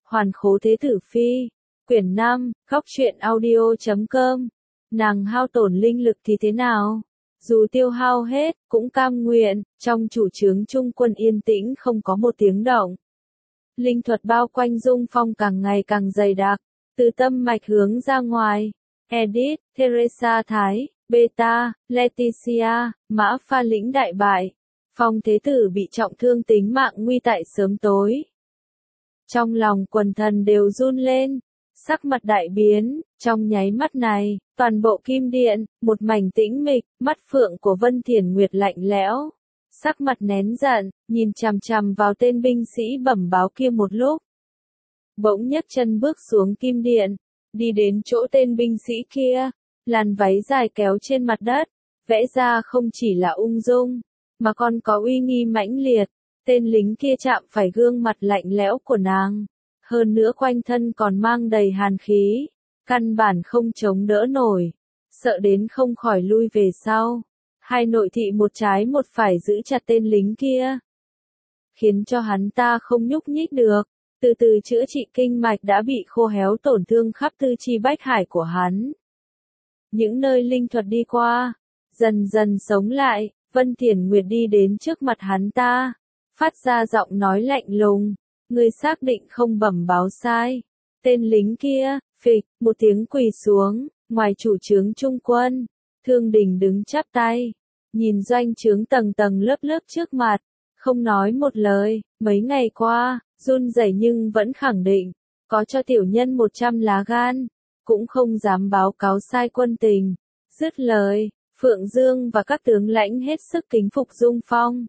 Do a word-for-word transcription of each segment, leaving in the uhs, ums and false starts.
Hoàn Khố Thế Tử Phi, quyển năm, góc truyện audio chấm com. Nàng hao tổn linh lực thì thế nào? Dù tiêu hao hết, cũng cam nguyện, trong chủ trướng trung quân yên tĩnh không có một tiếng động. Linh thuật bao quanh Dung Phong càng ngày càng dày đặc, từ tâm mạch hướng ra ngoài. Edith, Teresa Thái, Beta, Leticia, Mã Pha lĩnh đại bại. Phong Thế Tử bị trọng thương tính mạng nguy tại sớm tối. Trong lòng quần thần đều run lên, sắc mặt đại biến, trong nháy mắt này, toàn bộ kim điện, một mảnh tĩnh mịch, mắt phượng của Vân Thiển Nguyệt lạnh lẽo. Sắc mặt nén giận, nhìn chằm chằm vào tên binh sĩ bẩm báo kia một lúc. Bỗng nhấc chân bước xuống kim điện, đi đến chỗ tên binh sĩ kia, làn váy dài kéo trên mặt đất, vẽ ra không chỉ là ung dung, mà còn có uy nghi mãnh liệt. Tên lính kia chạm phải gương mặt lạnh lẽo của nàng, hơn nữa quanh thân còn mang đầy hàn khí, căn bản không chống đỡ nổi, sợ đến không khỏi lui về sau. Hai nội thị một trái một phải giữ chặt tên lính kia, khiến cho hắn ta không nhúc nhích được, từ từ chữa trị kinh mạch đã bị khô héo tổn thương khắp tư chi bách hải của hắn. Những nơi linh thuật đi qua, dần dần sống lại, Vân Thiển Nguyệt đi đến trước mặt hắn ta, phát ra giọng nói lạnh lùng, ngươi xác định không bẩm báo sai. Tên lính kia, phịch, một tiếng quỳ xuống, ngoài chủ trướng trung quân. Thương Đình đứng chắp tay, nhìn doanh trướng tầng tầng lớp lớp trước mặt, không nói một lời. Mấy ngày qua, run rẩy nhưng vẫn khẳng định, có cho tiểu nhân một trăm lá gan, cũng không dám báo cáo sai quân tình. Dứt lời, Phượng Dương và các tướng lãnh hết sức kính phục Dung Phong.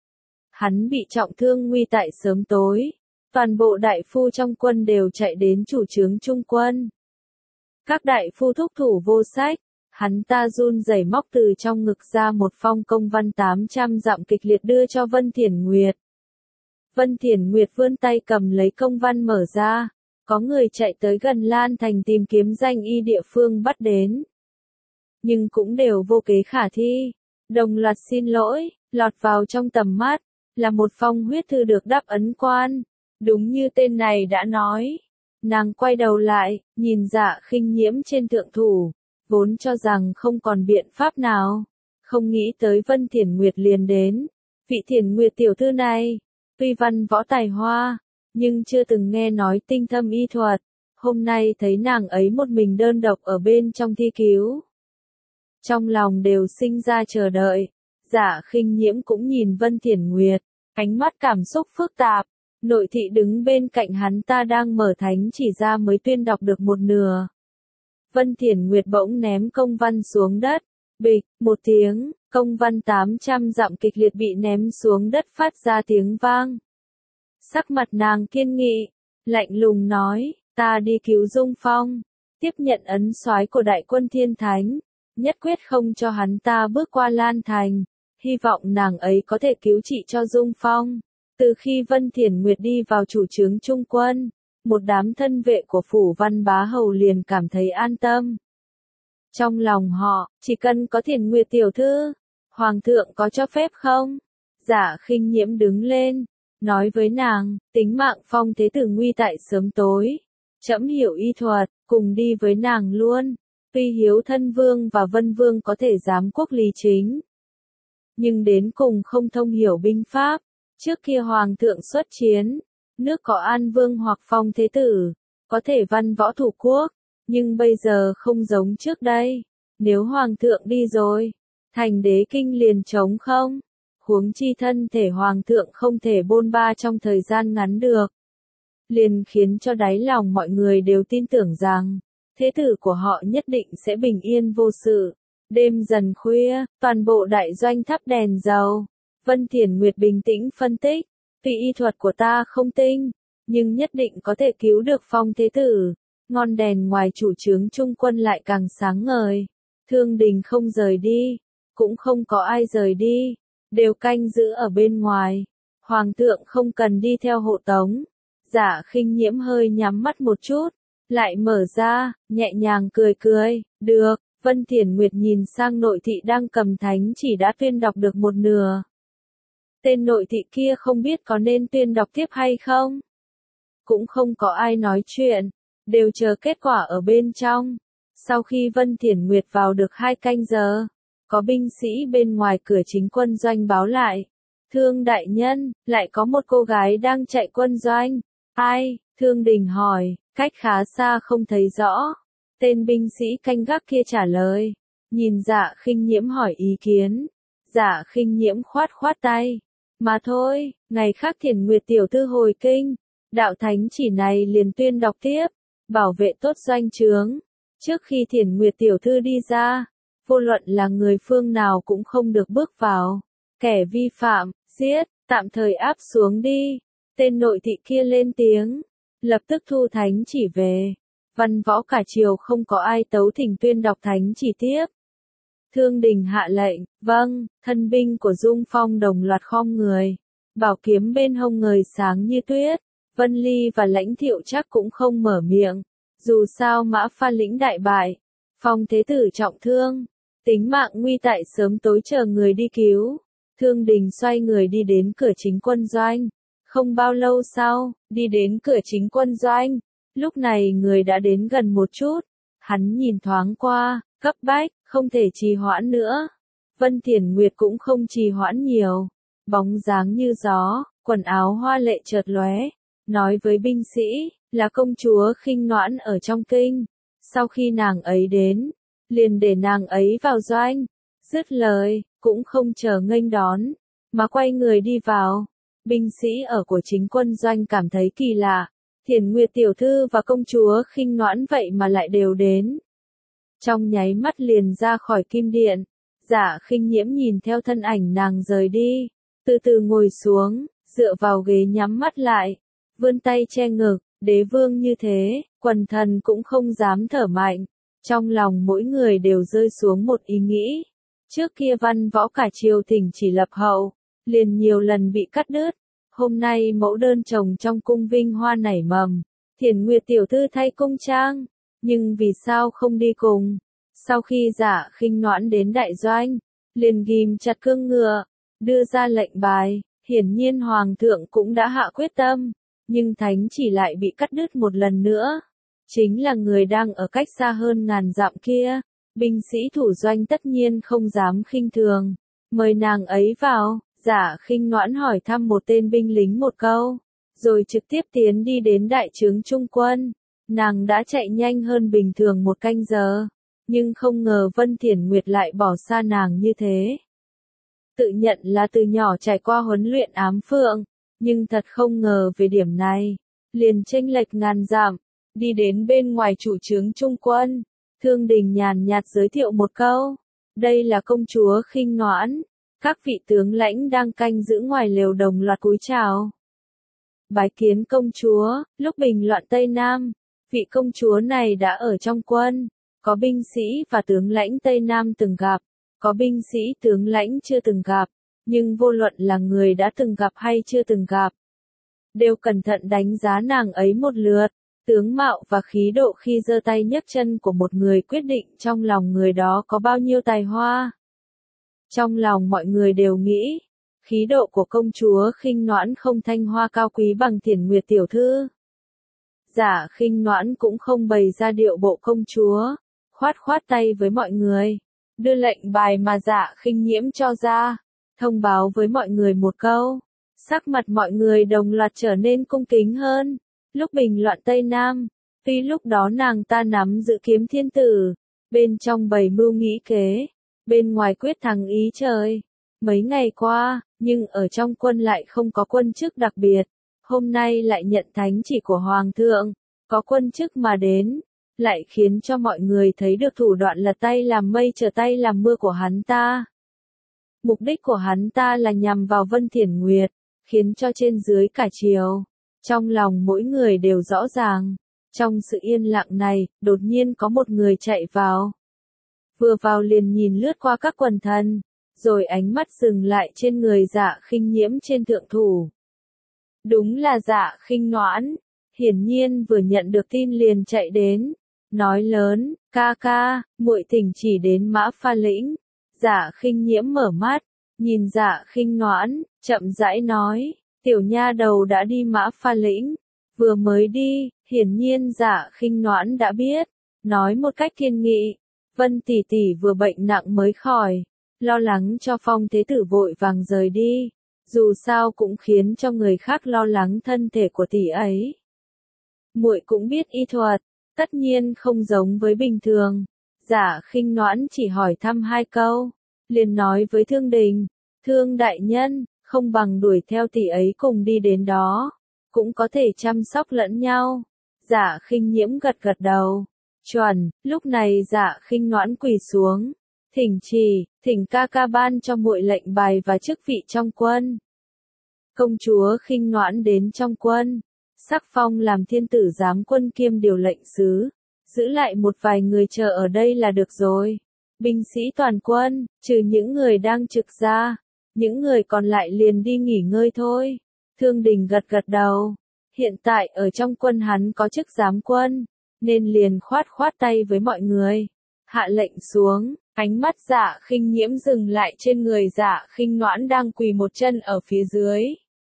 Hắn bị trọng thương nguy tại sớm tối, toàn bộ đại phu trong quân đều chạy đến chủ trướng trung quân. Các đại phu thúc thủ vô sách, hắn ta run rẩy móc từ trong ngực ra một phong công văn tám trăm dặm kịch liệt đưa cho Vân Thiển Nguyệt. Vân Thiển Nguyệt vươn tay cầm lấy công văn mở ra, có người chạy tới gần Lan Thành tìm kiếm danh y địa phương bắt đến. Nhưng cũng đều vô kế khả thi, đồng loạt xin lỗi, lọt vào trong tầm mắt, là một phong huyết thư được đắp ấn quan, đúng như tên này đã nói. Nàng quay đầu lại, nhìn Dạ Khinh Nhiễm trên thượng thủ, vốn cho rằng không còn biện pháp nào, không nghĩ tới Vân Thiển Nguyệt liền đến. Vị Thiển Nguyệt tiểu thư này, tuy văn võ tài hoa, nhưng chưa từng nghe nói tinh thâm y thuật, hôm nay thấy nàng ấy một mình đơn độc ở bên trong thi cứu. Trong lòng đều sinh ra chờ đợi. Dạ Khinh Nhiễm cũng nhìn Vân Thiển Nguyệt, ánh mắt cảm xúc phức tạp. Nội thị đứng bên cạnh hắn ta đang mở thánh chỉ ra mới tuyên đọc được một nửa. Vân Thiển Nguyệt bỗng ném công văn xuống đất, bịch, một tiếng, công văn tám trăm dặm kịch liệt bị ném xuống đất phát ra tiếng vang. Sắc mặt nàng kiên nghị, lạnh lùng nói, ta đi cứu Dung Phong, tiếp nhận ấn soái của đại quân Thiên Thánh, nhất quyết không cho hắn ta bước qua Lan Thành, hy vọng nàng ấy có thể cứu trị cho Dung Phong. Từ khi Vân Thiển Nguyệt đi vào chủ trướng trung quân, một đám thân vệ của phủ Văn Bá Hầu liền cảm thấy an tâm. Trong lòng họ, chỉ cần có Thiển Nguyệt tiểu thư, Hoàng thượng có cho phép không? Dạ Khinh Nhiễm đứng lên, nói với nàng, tính mạng Phong Thế Tử nguy tại sớm tối. Trẫm hiểu y thuật, cùng đi với nàng luôn. Tuy Hiếu Thân Vương và Vân Vương có thể giám quốc lý chính, nhưng đến cùng không thông hiểu binh pháp. Trước kia Hoàng thượng xuất chiến, nước có An Vương hoặc Phong Thế Tử, có thể văn võ thủ quốc, nhưng bây giờ không giống trước đây. Nếu Hoàng thượng đi rồi, thành đế kinh liền trống không, huống chi thân thể Hoàng thượng không thể bôn ba trong thời gian ngắn được. Liền khiến cho đáy lòng mọi người đều tin tưởng rằng, Thế tử của họ nhất định sẽ bình yên vô sự. Đêm dần khuya, toàn bộ đại doanh thắp đèn dầu. Vân Thiển Nguyệt bình tĩnh phân tích, tuy y thuật của ta không tinh, nhưng nhất định có thể cứu được Phong Thế Tử. Ngọn đèn ngoài chủ trướng trung quân lại càng sáng ngời. Thương Đình không rời đi, cũng không có ai rời đi, đều canh giữ ở bên ngoài. Hoàng thượng không cần đi theo hộ tống. Dạ Khinh Nhiễm hơi nhắm mắt một chút, lại mở ra, nhẹ nhàng cười cười, được. Vân Thiển Nguyệt nhìn sang nội thị đang cầm thánh chỉ đã tuyên đọc được một nửa. Tên nội thị kia không biết có nên tuyên đọc tiếp hay không? cũng không có ai nói chuyện, đều chờ kết quả ở bên trong. Sau khi Vân Thiển Nguyệt vào được hai canh giờ, có binh sĩ bên ngoài cửa chính quân doanh báo lại. Thương đại nhân, lại có một cô gái đang chạy quân doanh. Ai? Thương Đình hỏi, cách khá xa không thấy rõ. Tên binh sĩ canh gác kia trả lời. Nhìn Dạ Khinh Nhiễm hỏi ý kiến. Dạ Khinh Nhiễm khoát khoát tay. Mà thôi, ngày khác Thiển Nguyệt tiểu thư hồi kinh, đạo thánh chỉ này liền tuyên đọc tiếp, bảo vệ tốt doanh trướng. Trước khi Thiển Nguyệt tiểu thư đi ra, vô luận là người phương nào cũng không được bước vào. Kẻ vi phạm, giết, tạm thời áp xuống đi. Tên nội thị kia lên tiếng, lập tức thu thánh chỉ về. Văn võ cả triều không có ai tấu thỉnh tuyên đọc thánh chỉ tiếp. Thương Đình hạ lệnh, vâng, thân binh của Dung Phong đồng loạt khom người. Bảo kiếm bên hông ngời sáng như tuyết. Vân Ly và Lãnh Thiệu chắc cũng không mở miệng. Dù sao Mã Pha lĩnh đại bại, Phong thế tử trọng thương, tính mạng nguy tại sớm tối chờ người đi cứu. Thương Đình xoay người đi đến cửa chính quân doanh. Không bao lâu sau, đi đến cửa chính quân doanh. Lúc này người đã đến gần một chút. Hắn nhìn thoáng qua, cấp bách, không thể trì hoãn nữa. Vân Thiển Nguyệt cũng không trì hoãn nhiều. Bóng dáng như gió, quần áo hoa lệ chợt lóe, nói với binh sĩ, là công chúa Khinh Noãn ở trong kinh. Sau khi nàng ấy đến, liền để nàng ấy vào doanh. Dứt lời, cũng không chờ nghênh đón, mà quay người đi vào. Binh sĩ ở của chính quân doanh cảm thấy kỳ lạ. Thiển Nguyệt tiểu thư và công chúa Khinh Noãn vậy mà lại đều đến. Trong nháy mắt liền ra khỏi kim điện. Dạ Khinh Nhiễm nhìn theo thân ảnh nàng rời đi, từ từ ngồi xuống, dựa vào ghế nhắm mắt lại, vươn tay che ngực. Đế vương như thế, quần thần cũng không dám thở mạnh. Trong lòng mỗi người đều rơi xuống một ý nghĩ. Trước kia văn võ cả triều thỉnh chỉ lập hậu, liền nhiều lần bị cắt đứt. Hôm nay mẫu đơn trồng trong cung vinh hoa nảy mầm. Thiển Nguyệt tiểu thư thay cung trang, nhưng vì sao không đi cùng? Sau khi Dạ Khinh Noãn đến đại doanh, liền ghim chặt cương ngựa, đưa ra lệnh bài. Hiển nhiên hoàng thượng cũng đã hạ quyết tâm, nhưng thánh chỉ lại bị cắt đứt một lần nữa. Chính là người đang ở cách xa hơn ngàn dặm kia. Binh sĩ thủ doanh tất nhiên không dám khinh thường. Mời nàng ấy vào. Dạ Khinh Noãn hỏi thăm một tên binh lính một câu, rồi trực tiếp tiến đi đến đại trướng trung quân. Nàng đã chạy nhanh hơn bình thường một canh giờ, nhưng không ngờ Vân Thiển Nguyệt lại bỏ xa nàng như thế. Tự nhận là từ nhỏ trải qua huấn luyện ám phượng, nhưng thật không ngờ về điểm này, liền chênh lệch ngàn dặm, đi đến bên ngoài chủ trướng trung quân. Thương Đình nhàn nhạt giới thiệu một câu, đây là công chúa Khinh Noãn. Các vị tướng lãnh đang canh giữ ngoài lều đồng loạt cúi chào. Bái kiến công chúa. Lúc bình loạn Tây Nam, vị công chúa này đã ở trong quân. Có binh sĩ và tướng lãnh Tây Nam từng gặp, có binh sĩ tướng lãnh chưa từng gặp, nhưng vô luận là người đã từng gặp hay chưa từng gặp, đều cẩn thận đánh giá nàng ấy một lượt. Tướng mạo và khí độ khi giơ tay nhấc chân của một người quyết định trong lòng người đó có bao nhiêu tài hoa. Trong lòng mọi người đều nghĩ, khí độ của công chúa Khinh Noãn không thanh hoa cao quý bằng Thiển Nguyệt tiểu thư. Dạ Khinh Noãn cũng không bày ra điệu bộ công chúa, khoát khoát tay với mọi người, đưa lệnh bài mà Dạ Khinh Nhiễm cho ra, thông báo với mọi người một câu. Sắc mặt mọi người đồng loạt trở nên cung kính hơn. Lúc bình loạn Tây Nam, tuy lúc đó nàng ta nắm giữ kiếm thiên tử, bên trong bày mưu nghĩ kế, bên ngoài quyết thắng ý trời. Mấy ngày qua, nhưng ở trong quân lại không có quân chức đặc biệt. Hôm nay lại nhận thánh chỉ của Hoàng thượng, có quân chức mà đến, lại khiến cho mọi người thấy được thủ đoạn lật tay làm mây trở tay làm mưa của hắn ta. Mục đích của hắn ta là nhằm vào Vân Thiển Nguyệt, khiến cho trên dưới cả triều, trong lòng mỗi người đều rõ ràng. Trong sự yên lặng này, đột nhiên có một người chạy vào. Vừa vào liền nhìn lướt qua các quần thần, rồi ánh mắt dừng lại trên người Dạ Khinh Nhiễm trên thượng thủ. Đúng là Dạ Khinh Noãn, hiển nhiên vừa nhận được tin liền chạy đến, nói lớn, ca ca, muội thỉnh chỉ đến Mã Pha lĩnh. Dạ Khinh Nhiễm mở mắt, nhìn Dạ Khinh Noãn, chậm rãi nói, tiểu nha đầu đã đi Mã Pha lĩnh, Vừa mới đi, hiển nhiên Dạ Khinh Noãn đã biết, nói một cách kiên nghị, Vân tỷ tỷ vừa bệnh nặng mới khỏi, lo lắng cho Phong thế tử vội vàng rời đi, dù sao cũng khiến cho người khác lo lắng thân thể của tỷ ấy. Muội cũng biết y thuật, tất nhiên không giống với bình thường. Dạ Khinh Noãn chỉ hỏi thăm hai câu, liền nói với Thương Đình, Thương đại nhân, không bằng đuổi theo tỷ ấy cùng đi đến đó, cũng có thể chăm sóc lẫn nhau. Dạ Khinh Nhiễm gật gật đầu, chuẩn. Lúc này Dạ Khinh Noãn quỳ xuống, thỉnh chỉ, thỉnh ca ca ban cho muội lệnh bài và chức vị trong quân. Công chúa Khinh Noãn đến trong quân, sắc phong làm thiên tử giám quân kiêm điều lệnh sứ, giữ lại một vài người chờ ở đây là được rồi. Binh sĩ toàn quân, trừ những người đang trực ra, những người còn lại liền đi nghỉ ngơi thôi. Thương Đình gật gật đầu, hiện tại ở trong quân hắn có chức giám quân, nên liền khoát khoát tay với mọi người, hạ lệnh xuống. Ánh mắt Dạ Khinh Nhiễm dừng lại trên người Dạ Khinh Noãn đang quỳ một chân ở phía dưới.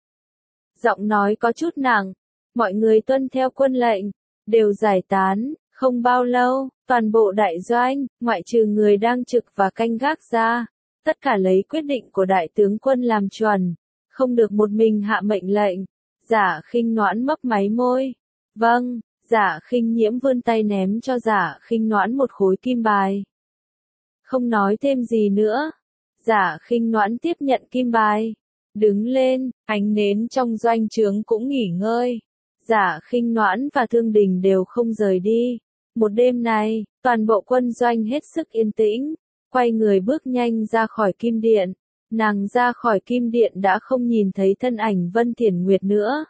Giọng nói có chút nặng, mọi người tuân theo quân lệnh, đều giải tán. Không bao lâu, toàn bộ đại doanh, ngoại trừ người đang trực và canh gác ra, tất cả lấy quyết định của đại tướng quân làm chuẩn, không được một mình hạ mệnh lệnh. Dạ Khinh Noãn mấp máy môi. Vâng. Dạ Khinh Nhiễm vươn tay ném cho Dạ Khinh Noãn một khối kim bài. Không nói thêm gì nữa. Dạ Khinh Noãn tiếp nhận kim bài, đứng lên, ánh nến trong doanh trướng cũng nghỉ ngơi. Dạ Khinh Noãn và Thương Đình đều không rời đi. Một đêm này, toàn bộ quân doanh hết sức yên tĩnh, quay người bước nhanh ra khỏi kim điện. Nàng ra khỏi kim điện đã không nhìn thấy thân ảnh Vân Thiển Nguyệt nữa.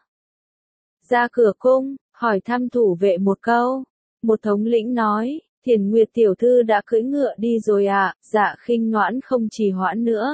Ra cửa cung, hỏi thăm thủ vệ một câu. Một thống lĩnh nói, Thiển Nguyệt tiểu thư đã cưỡi ngựa đi rồi ạ. À. Dạ Khinh Noãn không trì hoãn nữa,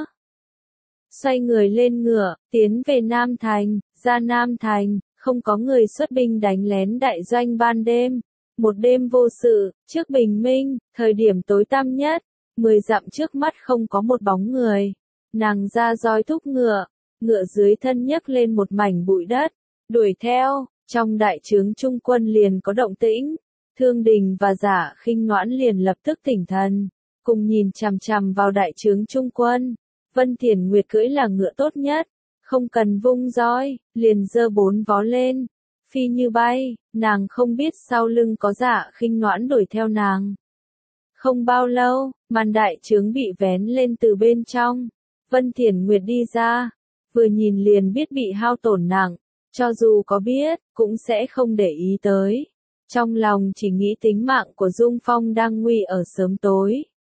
xoay người lên ngựa, tiến về Nam Thành. Ra Nam Thành, không có người xuất binh đánh lén đại doanh ban đêm. Một đêm vô sự, trước bình minh, thời điểm tối tăm nhất, mười dặm trước mắt không có một bóng người. Nàng ra roi thúc ngựa, ngựa dưới thân nhấc lên một mảnh bụi đất, đuổi theo. Trong đại trướng trung quân liền có động tĩnh, Thương Đình và Dạ Khinh Noãn liền lập tức tỉnh thần, cùng nhìn chằm chằm vào đại trướng trung quân. Vân Thiển Nguyệt cưỡi là ngựa tốt nhất, không cần vung roi, liền giơ bốn vó lên, phi như bay. Nàng không biết sau lưng có Dạ Khinh Noãn đuổi theo nàng. Không bao lâu, màn đại trướng bị vén lên từ bên trong. Vân Thiển Nguyệt đi ra, vừa nhìn liền biết bị hao tổn nặng. Cho dù có biết, cũng sẽ không để ý tới. Trong lòng chỉ nghĩ tính mạng của Dung Phong đang nguy ở sớm tối.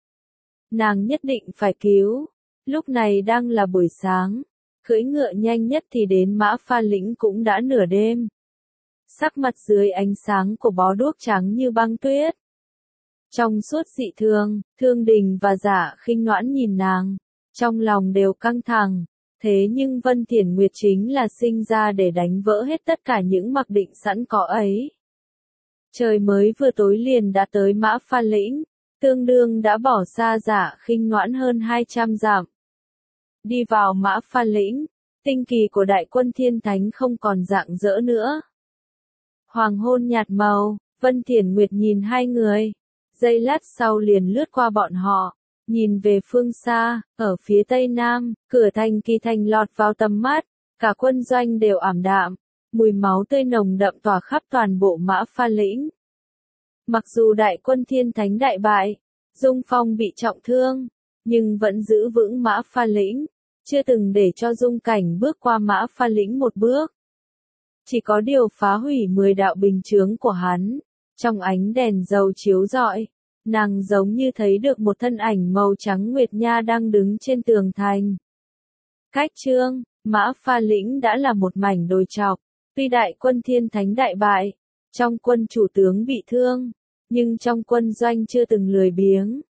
Nàng nhất định phải cứu. Lúc này đang là buổi sáng. Cưỡi ngựa nhanh nhất thì đến Mã Pha Lĩnh cũng đã nửa đêm. Sắc mặt dưới ánh sáng của bó đuốc trắng như băng tuyết. Trong suốt dị thường, Thương Đình và Dạ Khinh Noãn nhìn nàng. Trong lòng đều căng thẳng. Thế nhưng Vân Thiển Nguyệt chính là sinh ra để đánh vỡ hết tất cả những mặc định sẵn có ấy. Trời mới vừa tối liền đã tới Mã Pha Lĩnh, tương đương đã bỏ xa Dạ Khinh Noãn hơn hai trăm dặm. Đi vào Mã Pha Lĩnh, tinh kỳ của đại quân thiên thánh không còn rạng rỡ nữa. Hoàng hôn nhạt màu, Vân Thiển Nguyệt nhìn hai người, giây lát sau liền lướt qua bọn họ. Nhìn về phương xa, ở phía tây nam, cửa thành Kỳ Thành lọt vào tầm mắt, cả quân doanh đều ảm đạm, mùi máu tươi nồng đậm tỏa khắp toàn bộ Mã Pha Lĩnh. Mặc dù đại quân thiên thánh đại bại, Dung Phong bị trọng thương, nhưng vẫn giữ vững Mã Pha Lĩnh, chưa từng để cho Dung Cảnh bước qua Mã Pha Lĩnh một bước. Chỉ có điều phá hủy mười đạo bình chướng của hắn, trong ánh đèn dầu chiếu rọi. Nàng giống như thấy được một thân ảnh màu trắng nguyệt nha đang đứng trên tường thành. Cách trương, Mã Pha Lĩnh đã là một mảnh đồi trọc, tuy đại quân thiên thánh đại bại, trong quân chủ tướng bị thương, nhưng trong quân doanh chưa từng lười biếng.